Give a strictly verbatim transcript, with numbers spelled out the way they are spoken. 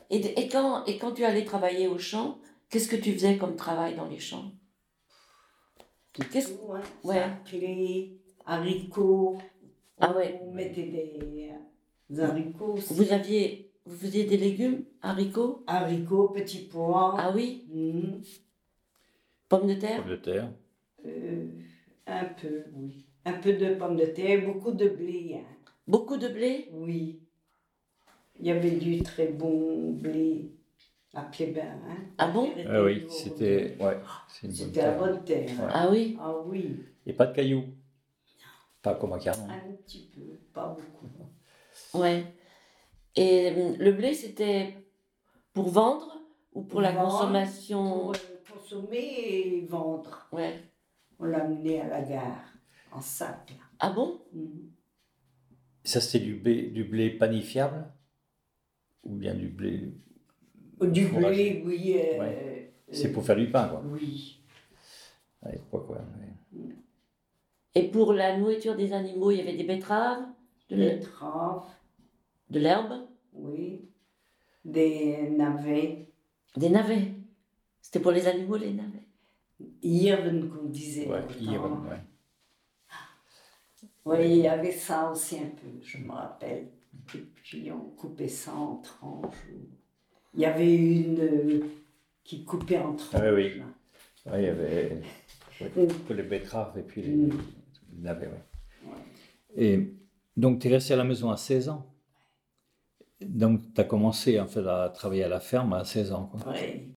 Et, et, quand, et quand tu allais travailler au champ, qu'est-ce que tu faisais comme travail dans les champs? Qu'est-ce... Ouais. Ouais. Saclés, haricots. Ah ouais. On mettait des, des haricots aussi. Vous aviez, vous faisiez des légumes, haricots? Haricots, petits pois. Ah oui. Mmh. Pommes de terre? Pommes de terre. Euh, un peu, oui. Un peu de pommes de terre, beaucoup de blé. Hein. Beaucoup de blé? Oui. Il y avait du très bon blé à Pied-Bain. Hein. Ah bon? Ah oui, c'était... Ouais, c'est c'était la bonne terre. Ouais. Ah oui? Ah oui. Et pas de cailloux? Pas comme à Carnon. Un petit peu, pas beaucoup. Ouais. Et le blé, c'était pour vendre ou pour, pour la vendre, consommation? Pour euh, consommer et vendre. Ouais. On l'amenait à la gare, en sac. Là. Ah bon? Mmh. Ça, c'était du blé, du blé panifiable? Ou bien du blé... Du fourragé. blé, oui. Euh, ouais. C'est euh, pour faire du pain, quoi. Oui. À l'époque, ouais. ouais. Et pour la nourriture des animaux, il y avait des betteraves? De betteraves. De l'herbe? Oui. Des navets. Des navets? C'était pour les animaux, les navets? Hirven, qu'on disait. Ouais, hirven, ouais. Oui, il y avait ça aussi un peu, je me rappelle. Et puis on coupait ça en tranches. Il y avait une euh, qui coupait en tranches. Ah, oui, oui. Ouais, il y avait ouais, mm. les betteraves et puis les, mm. les navets. Ouais. Ouais. Et donc, tu es resté à la maison à seize ans. Donc, tu as commencé en fait, à travailler à la ferme à seize ans. Quoi. Oui.